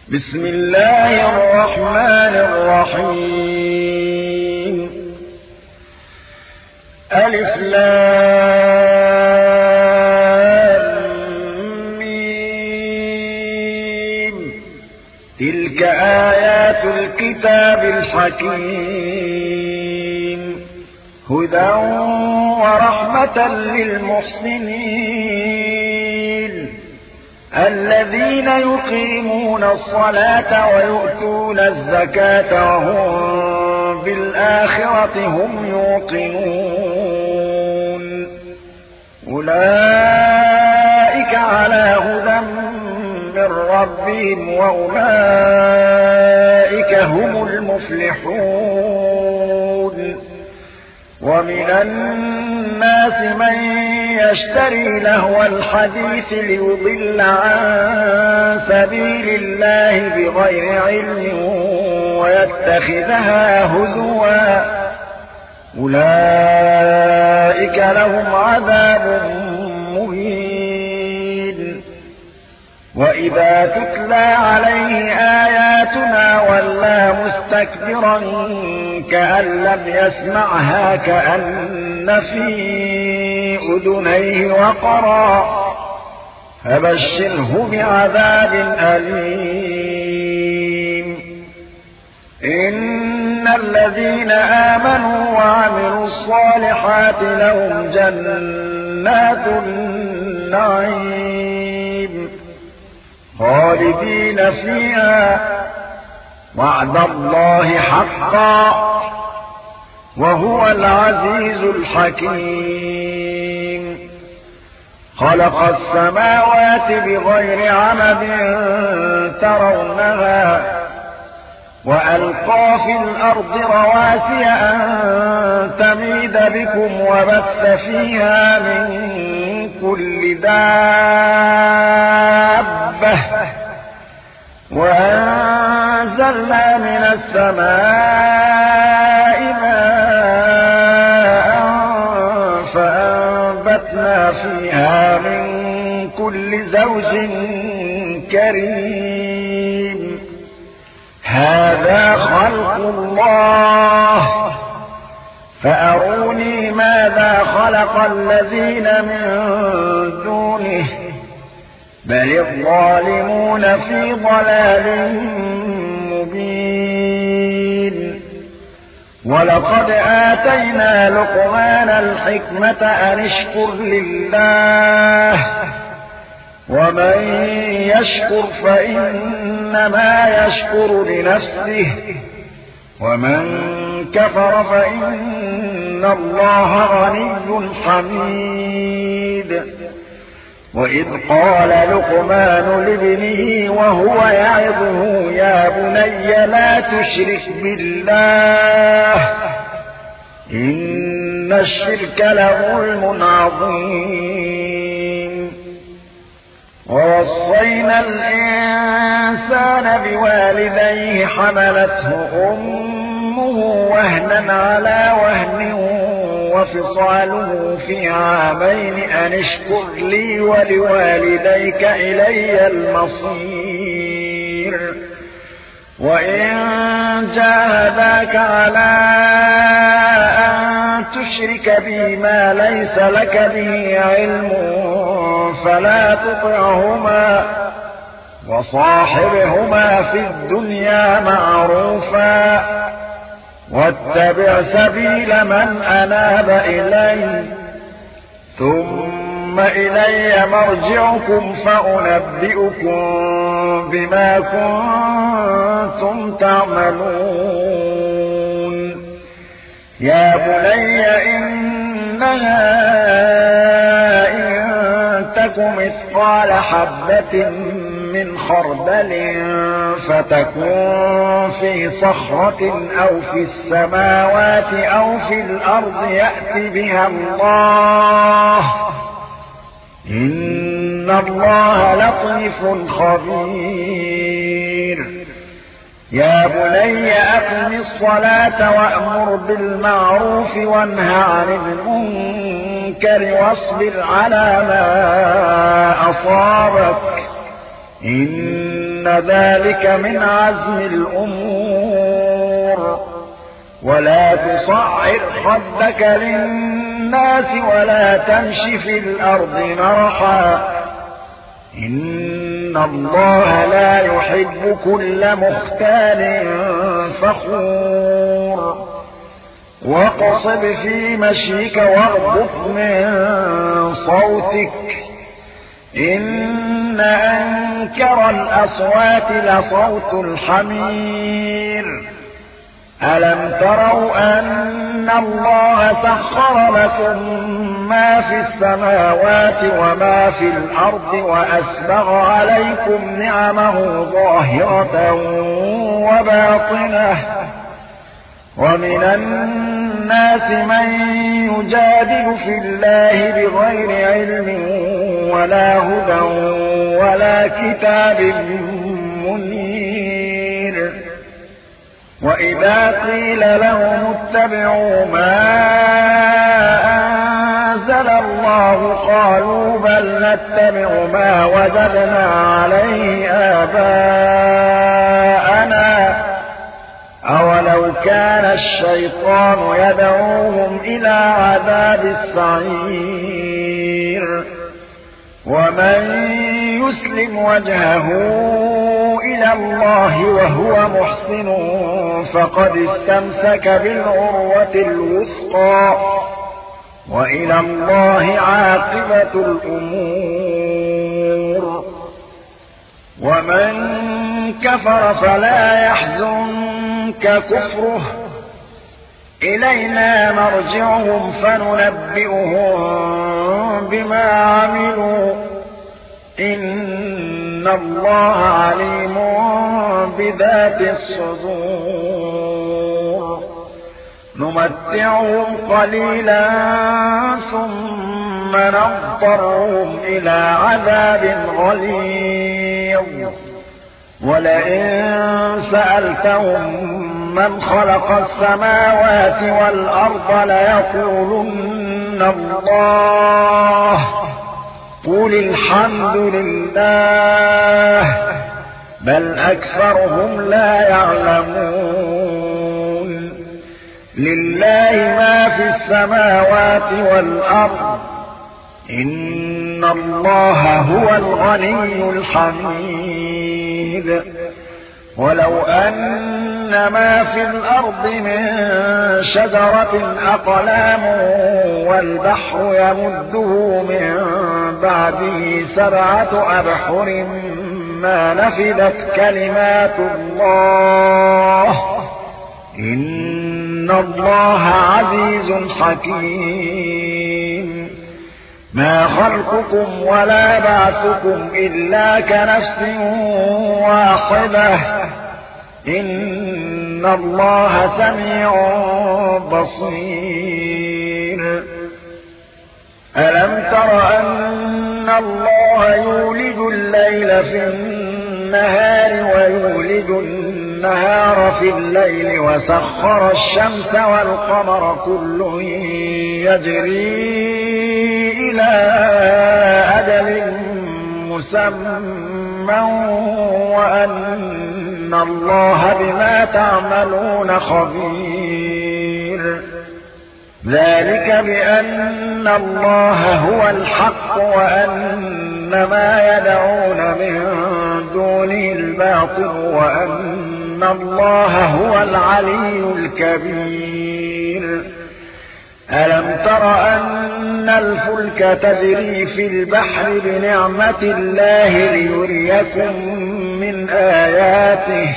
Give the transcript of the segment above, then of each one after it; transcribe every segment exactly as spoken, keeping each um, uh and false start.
بسم الله الرحمن الرحيم. ألف لام ميم. تلك آيات الكتاب الحكيم، هدى ورحمة للمحسنين الذين يقيمون الصلاة ويؤتون الزكاة وهم بالآخرة هم يوقنون. أولئك على هدى من ربهم وأولئك هم المفلحون. ومن الناس من يشتري لهو الحديث ليضل عن سبيل الله بغير علم ويتخذها هزوا، أولئك لهم عذاب مهين. وإذا تتلى عليه آياتنا ولى مستكبرا كأن لم يسمعها كأن في أذنيه وقرا، فبشره بعذاب أليم. إن الذين آمنوا وعملوا الصالحات لهم جنات النعيم خالدين فيها، وعد الله حقا وهو العزيز الحكيم. خلق السماوات بغير عمد ترونها وألقى في الأرض رواسي أن تميد بكم وبث فيها من كل دابة، وأنزلنا من السماء ماء فأنبتنا فيها من كل زوج كريم. هذا خلق الله، فأروني ماذا خلق الذين من دونه، بل الظالمون في ضلال مبين. ولقد آتينا لقمان الحكمة أن اشكر لله، ومن يشكر فإنما يشكر لنفسه، ومن كفر فإن الله غني حميد. وإذ قال لقمان لابنه وهو يعظه يا بني لا تشرك بالله إن الشرك لظلم عظيم. ووصينا الإنسان بوالديه حملته أمه وهنا على وهن وفصاله في عامين أن اشكر لي ولوالديك إلي المصير. وإن جاهداك على أن تشرك بي ما ليس لك به علم فلا تطعهما، وصاحبهما في الدنيا معروفا، واتبع سبيل من أناب إلي، ثم إلي مرجعكم فأنبئكم بما كنتم تعملون. يا بني إنها إن تك مثقال حبة من خردل فتكون في صخرة أو في السماوات أو في الأرض يأت بها الله، إن الله لطيف خبير. يا بني أقم الصلاة وأمر بالمعروف وانه عن المنكر واصبر على ما أصابك، إن ذلك من عزم الأمور. ولا تصعر خدك للناس ولا تمش في الأرض مرحا إن الله لا يحب كل مختال فخور. واقصد في مشيك واغضض من صوتك إن أنكر الأصوات لصوت الحمير. ألم تروا أن الله سخر لكم ما في السماوات وما في الأرض وأسبغ عليكم نعمه ظاهرة وباطنة ومن الناس من يجادل في الله بغير علم ولا هدى ولا كتاب منير. وإذا قيل لهم اتبعوا ما أنزل الله قالوا بل نتبع ما وجدنا عليه آباءنا أولو كان الشيطان يدعوهم إلى عذاب السعير. ومن يسلم وجهه إلى الله وهو محسن فقد استمسك بالعروة الوثقى وإلى الله عاقبة الأمور. ومن كفر فلا يحزنك كفره إلينا مرجعهم فننبئهم بما عملوا إن الله عليم بذات الصدور. نمتعهم قليلا ثم نضطرهم إلى عذاب غليظ. ولئن سألتهم من خلق السماوات والأرض ليقولن الله قل الحمد لله بل أكثرهم لا يعلمون. لله ما في السماوات والأرض إن الله هو الغني الحميد. ولو أن ما في الأرض من شجرة أقلام والبحر يمده من بعده سبعة أبحر ما نفدت كلمات الله إن الله عزيز حكيم. ما خلقكم ولا بعثكم إلا كنفس واحدة إن الله سميع بصير. ألم تر أن الله يولج الليل في النهار ويولج النهار في الليل وسخر الشمس والقمر كل يجري إلى أجل مسمى وأن الله بما تعملون خبير. ذلك بأن الله هو الحق وأن ما يدعون من دونه الباطل وأن الله هو العلي الكبير. ألم تر أن الفلك تجري في البحر بنعمة الله ليريكم من آياته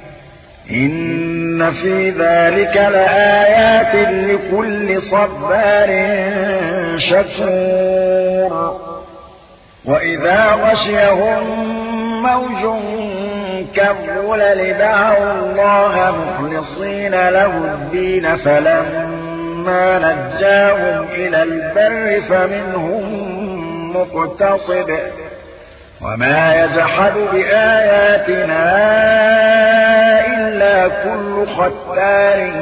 إن في ذلك لآيات لكل صبار شكور. وإذا غشيهم موج كالظلل دعوا الله مخلصين له الدين فلما نجاهم إلى البر فمنهم مقتصد وما يجحد بآياتنا إلا كل ختار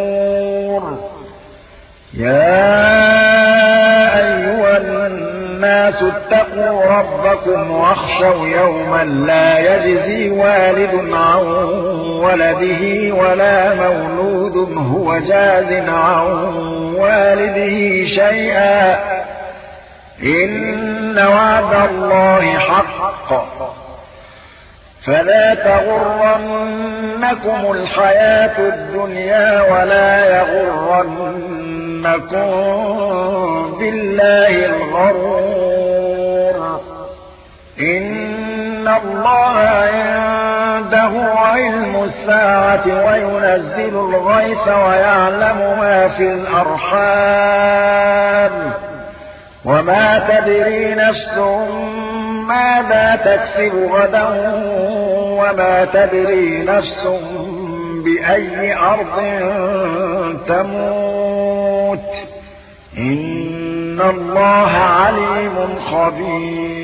كفور. يا أيها الناس الناس اتقوا ربكم واخشوا يوما لا يجزي والد عن ولده ولا مولود هو جاز عن والده شيئا إن وعد الله حق فلا تغرنكم الحياة الدنيا ولا يغرنكم بالله الغرور إن الله عنده علم الساعة وينزل الغيث ويعلم ما في الأرحام وما تدري نفس ماذا تكسب غدا وما تدري نفس بأي أرض تموت إن الله عليم خبير